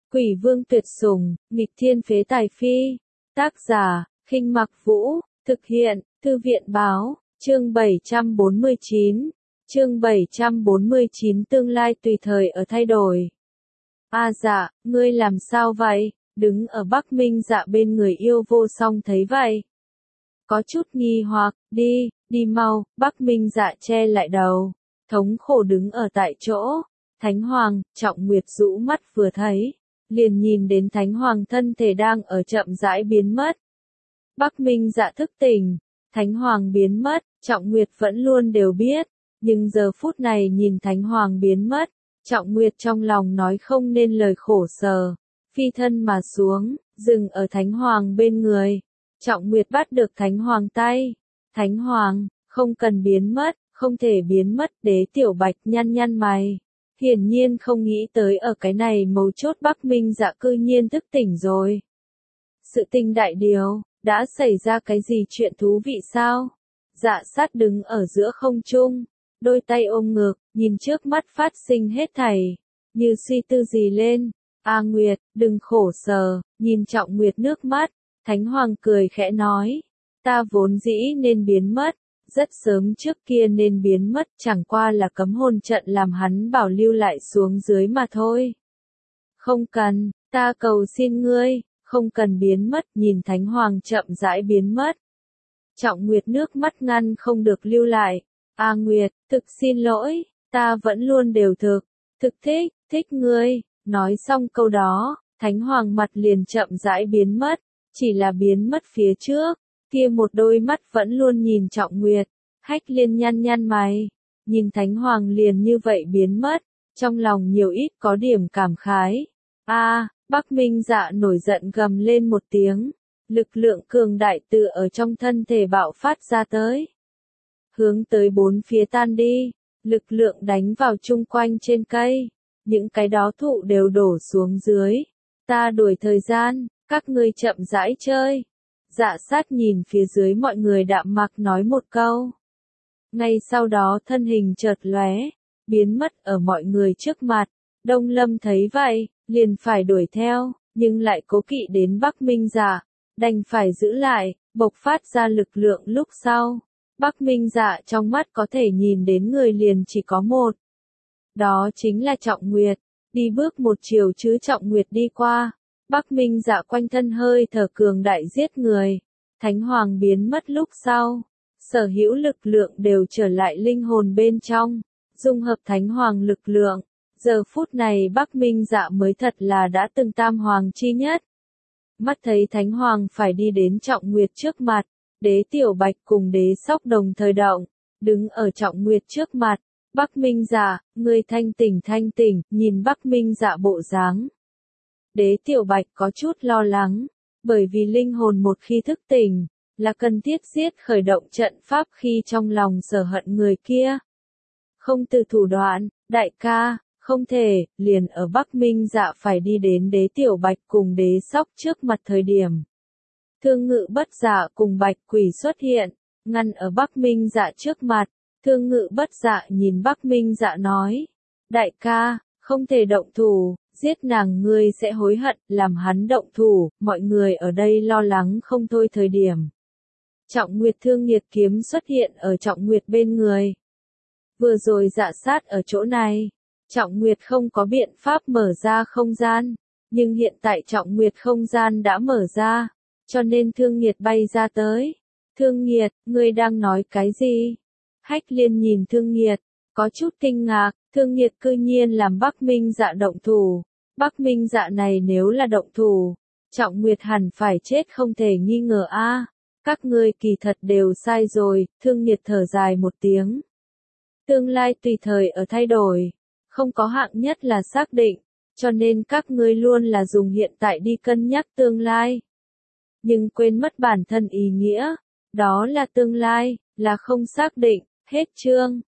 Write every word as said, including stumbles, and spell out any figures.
Quỷ vương tuyệt sủng, nghịch thiên phế tài phi. Tác giả, Khinh Mặc Vũ, thực hiện, Thư viện báo, chương bảy trăm bốn mươi chín. Chương bảy trăm bốn mươi chín tương lai tùy thời ở thay đổi. A à dạ, ngươi làm sao vậy? Đứng ở Bắc Minh Dạ bên người yêu vô song thấy vậy. Có chút nghi hoặc, đi, đi mau, Bắc Minh Dạ che lại đầu. Thống khổ đứng ở tại chỗ. Thánh Hoàng, Trọng Nguyệt rũ mắt vừa thấy. Liền nhìn đến Thánh Hoàng thân thể đang ở chậm rãi biến mất. Bắc Minh Dạ thức tỉnh. Thánh Hoàng biến mất, Trọng Nguyệt vẫn luôn đều biết. Nhưng giờ phút này nhìn Thánh Hoàng biến mất. Trọng Nguyệt trong lòng nói không nên lời khổ sở. Phi thân mà xuống, dừng ở Thánh Hoàng bên người. Trọng Nguyệt bắt được Thánh Hoàng tay. Thánh Hoàng, không cần biến mất, không thể biến mất. Đế Tiểu Bạch nhăn nhăn mày. Hiển nhiên không nghĩ tới ở cái này mấu chốt Bắc Minh Dạ cư nhiên thức tỉnh rồi. Sự tình đại điều, đã xảy ra cái gì chuyện thú vị sao? Dạ sát đứng ở giữa không trung, đôi tay ôm ngực, nhìn trước mắt phát sinh hết thảy, như suy tư gì lên. A Nguyệt, đừng khổ sở, nhìn Trọng Nguyệt nước mắt, Thánh Hoàng cười khẽ nói, ta vốn dĩ nên biến mất, rất sớm trước kia nên biến mất, chẳng qua là cấm hồn trận làm hắn bảo lưu lại xuống dưới mà thôi. Không cần, ta cầu xin ngươi, không cần biến mất, nhìn Thánh Hoàng chậm rãi biến mất. Trọng Nguyệt nước mắt ngăn không được lưu lại. A Nguyệt, thực xin lỗi, ta vẫn luôn đều thực, thực thích, thích ngươi. Nói xong câu đó, Thánh Hoàng mặt liền chậm rãi biến mất, chỉ là biến mất phía trước, kia một đôi mắt vẫn luôn nhìn Trọng Nguyệt. Hách Liên nhăn nhăn mày, nhìn Thánh Hoàng liền như vậy biến mất, trong lòng nhiều ít có điểm cảm khái. A, à, Bắc Minh Dạ nổi giận gầm lên một tiếng, lực lượng cường đại tự ở trong thân thể bạo phát ra tới. Hướng tới bốn phía tan đi, lực lượng đánh vào chung quanh trên cây, những cái đó thụ đều đổ xuống dưới. Ta đuổi thời gian, các ngươi chậm rãi chơi. Dạ sát nhìn phía dưới mọi người đạm mạc nói một câu. Ngay sau đó thân hình chợt lóe, biến mất ở mọi người trước mặt. Đông Lâm thấy vậy, liền phải đuổi theo, nhưng lại cố kỵ đến Bắc Minh Dạ, đành phải giữ lại, bộc phát ra lực lượng lúc sau. Bắc Minh Dạ trong mắt có thể nhìn đến người liền chỉ có một. Đó chính là Trọng Nguyệt, đi bước một chiều chứ Trọng Nguyệt đi qua. Bắc Minh Dạ quanh thân hơi thở cường đại giết người. Thánh Hoàng biến mất lúc sau. Sở hữu lực lượng đều trở lại linh hồn bên trong. Dung hợp Thánh Hoàng lực lượng. Giờ phút này Bắc Minh Dạ mới thật là đã từng tam hoàng chi nhất. Mắt thấy Thánh Hoàng phải đi đến Trọng Nguyệt trước mặt. Đế Tiểu Bạch cùng Đế Sóc đồng thời động. Đứng ở Trọng Nguyệt trước mặt. Bắc Minh Dạ, ngươi thanh tỉnh thanh tỉnh, nhìn Bắc Minh Dạ bộ dáng. Đế Tiểu Bạch có chút lo lắng, bởi vì linh hồn một khi thức tỉnh, là cần thiết giết khởi động trận pháp khi trong lòng sở hận người kia. Không từ thủ đoạn, đại ca, không thể, liền ở Bắc Minh Dạ phải đi đến Đế Tiểu Bạch cùng Đế Sóc trước mặt thời điểm. Thương Ngự Bất Dạ cùng Bạch Quỷ xuất hiện, ngăn ở Bắc Minh Dạ trước mặt. Thương Ngự Bất Dạ nhìn Bắc Minh Dạ nói, đại ca, không thể động thủ, giết nàng ngươi sẽ hối hận, làm hắn động thủ, mọi người ở đây lo lắng không thôi thời điểm. Trọng Nguyệt Thương Nghiệt kiếm xuất hiện ở Trọng Nguyệt bên người. Vừa rồi Dạ sát ở chỗ này, Trọng Nguyệt không có biện pháp mở ra không gian, nhưng hiện tại Trọng Nguyệt không gian đã mở ra, cho nên Thương Nghiệt bay ra tới. Thương Nghiệt, ngươi đang nói cái gì? Hách Liên nhìn Thương Nghiệt, có chút kinh ngạc, Thương Nghiệt cư nhiên làm Bắc Minh Dạ động thủ. Bắc Minh Dạ này nếu là động thủ, Trọng Nguyệt hẳn phải chết không thể nghi ngờ a. À, các ngươi kỳ thật đều sai rồi, Thương Nghiệt thở dài một tiếng. Tương lai tùy thời ở thay đổi, không có hạng nhất là xác định, cho nên các ngươi luôn là dùng hiện tại đi cân nhắc tương lai. Nhưng quên mất bản thân ý nghĩa, đó là tương lai, là không xác định. Hết chương.